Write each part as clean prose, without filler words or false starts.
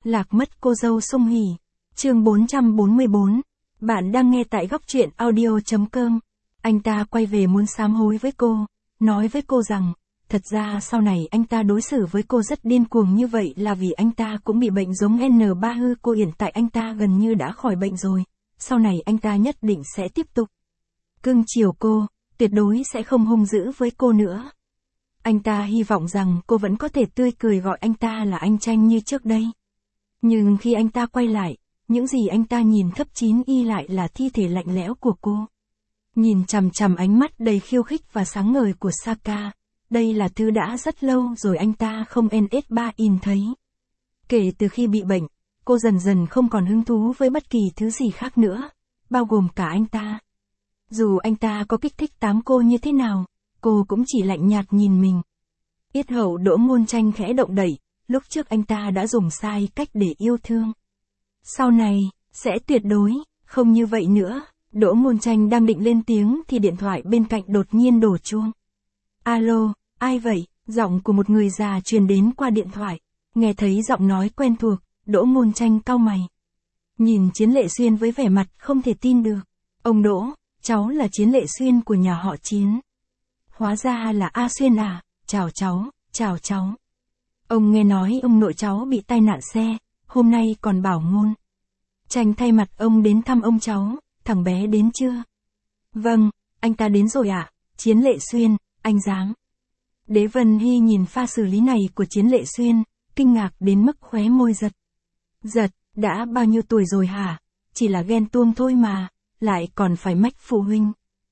Lạc mất cô dâu Sung Hỉ. Chương 444. Bạn đang nghe tại góc truyện audio.com. Anh ta quay về muốn sám hối với cô, nói với cô rằng, thật ra sau này anh ta đối xử với cô rất điên cuồng như vậy là vì anh ta cũng bị bệnh giống N3 hư. Cô hiện tại anh ta gần như đã khỏi bệnh rồi, sau này anh ta nhất định sẽ tiếp tục cưng chiều cô, tuyệt đối sẽ không hung dữ với cô nữa. Anh ta hy vọng rằng cô vẫn có thể tươi cười gọi anh ta là anh Tranh như trước đây. Nhưng khi anh ta quay lại, những gì anh ta nhìn thấp chín y lại là thi thể lạnh lẽo của cô. Nhìn chằm chằm ánh mắt đầy khiêu khích và sáng ngời của Saka, đây là thứ đã rất lâu rồi anh ta không NS3 in thấy. Kể từ khi bị bệnh, cô dần dần không còn hứng thú với bất kỳ thứ gì khác nữa, bao gồm cả anh ta. Dù anh ta có kích thích tám cô như thế nào, cô cũng chỉ lạnh nhạt nhìn mình. Yết hầu Đỗ Ngôn Tranh khẽ động đậy, lúc trước anh ta đã dùng sai cách để yêu thương. Sau này, sẽ tuyệt đối, không như vậy nữa. Đỗ Ngôn Tranh đang định lên tiếng thì điện thoại bên cạnh đột nhiên đổ chuông. Alo, ai vậy? Giọng của một người già truyền đến qua điện thoại. Nghe thấy giọng nói quen thuộc, Đỗ Ngôn Tranh cau mày. Nhìn Chiến Lệ Xuyên với vẻ mặt không thể tin được. Ông Đỗ, cháu là Chiến Lệ Xuyên của nhà họ Chiến. Hóa ra là A Xuyên à, chào cháu, chào cháu. Ông nghe nói ông nội cháu bị tai nạn xe, hôm nay còn bảo Ngôn Tranh thay mặt ông đến thăm ông cháu, thằng bé đến chưa? Vâng, anh ta đến rồi ạ. Chiến Lệ Xuyên, anh dám. Đế Vân Hy nhìn pha xử lý này của Chiến Lệ Xuyên, kinh ngạc đến mức khóe môi giật. Giật, đã bao nhiêu tuổi rồi hả? Chỉ là ghen tuông thôi mà, lại còn phải mách phụ huynh.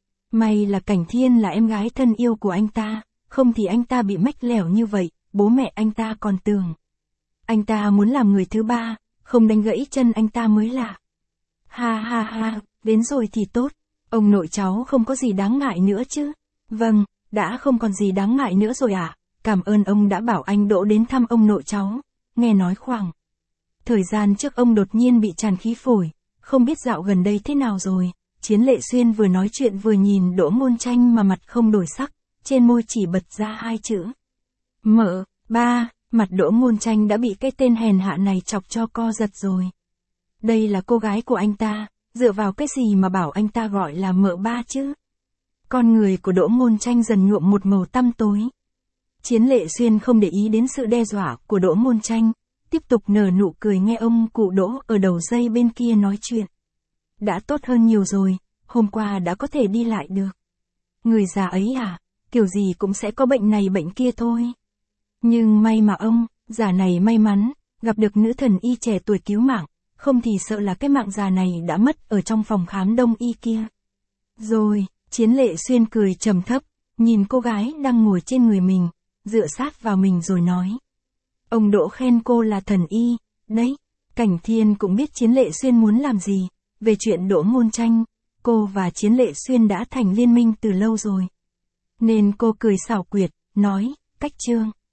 May là Cảnh Thiên là em gái thân yêu của anh ta, không thì anh ta bị mách lẻo như vậy, bố mẹ anh ta còn tưởng anh ta muốn làm người thứ ba, không đánh gãy chân anh ta mới lạ. Ha ha ha, đến rồi thì tốt, ông nội cháu không có gì đáng ngại nữa chứ? Vâng, đã không còn gì đáng ngại nữa rồi ạ. Cảm ơn ông đã bảo anh Đỗ đến thăm ông nội cháu. Nghe nói khoảng thời gian trước ông đột nhiên bị tràn khí phổi, không biết dạo gần đây thế nào rồi. Chiến Lệ Xuyên vừa nói chuyện vừa nhìn Đỗ Ngôn Tranh mà mặt không đổi sắc, trên môi chỉ bật ra hai chữ. Mợ, ba, mặt Đỗ Ngôn Tranh đã bị cái tên hèn hạ này chọc cho co giật rồi. Đây là cô gái của anh ta, dựa vào cái gì mà bảo anh ta gọi là mợ ba chứ? Con người của Đỗ Ngôn Tranh dần nhuộm một màu tăm tối. Chiến Lệ Xuyên không để ý đến sự đe dọa của Đỗ Ngôn Tranh, tiếp tục nở nụ cười nghe ông cụ Đỗ ở đầu dây bên kia nói chuyện. Đã tốt hơn nhiều rồi, hôm qua đã có thể đi lại được. Người già ấy à, kiểu gì cũng sẽ có bệnh này bệnh kia thôi. Nhưng may mà ông, già này may mắn, gặp được nữ thần y trẻ tuổi cứu mạng, không thì sợ là cái mạng già này đã mất ở trong phòng khám đông y kia. Rồi, Chiến Lệ Xuyên cười trầm thấp, nhìn cô gái đang ngồi trên người mình, dựa sát vào mình rồi nói. Ông Đỗ khen cô là thần y, đấy. Cảnh Thiên cũng biết Chiến Lệ Xuyên muốn làm gì. Về chuyện Đỗ Ngôn Tranh, cô và Chiến Lệ Xuyên đã thành liên minh từ lâu rồi. Nên cô cười xảo quyệt, nói, cách trương.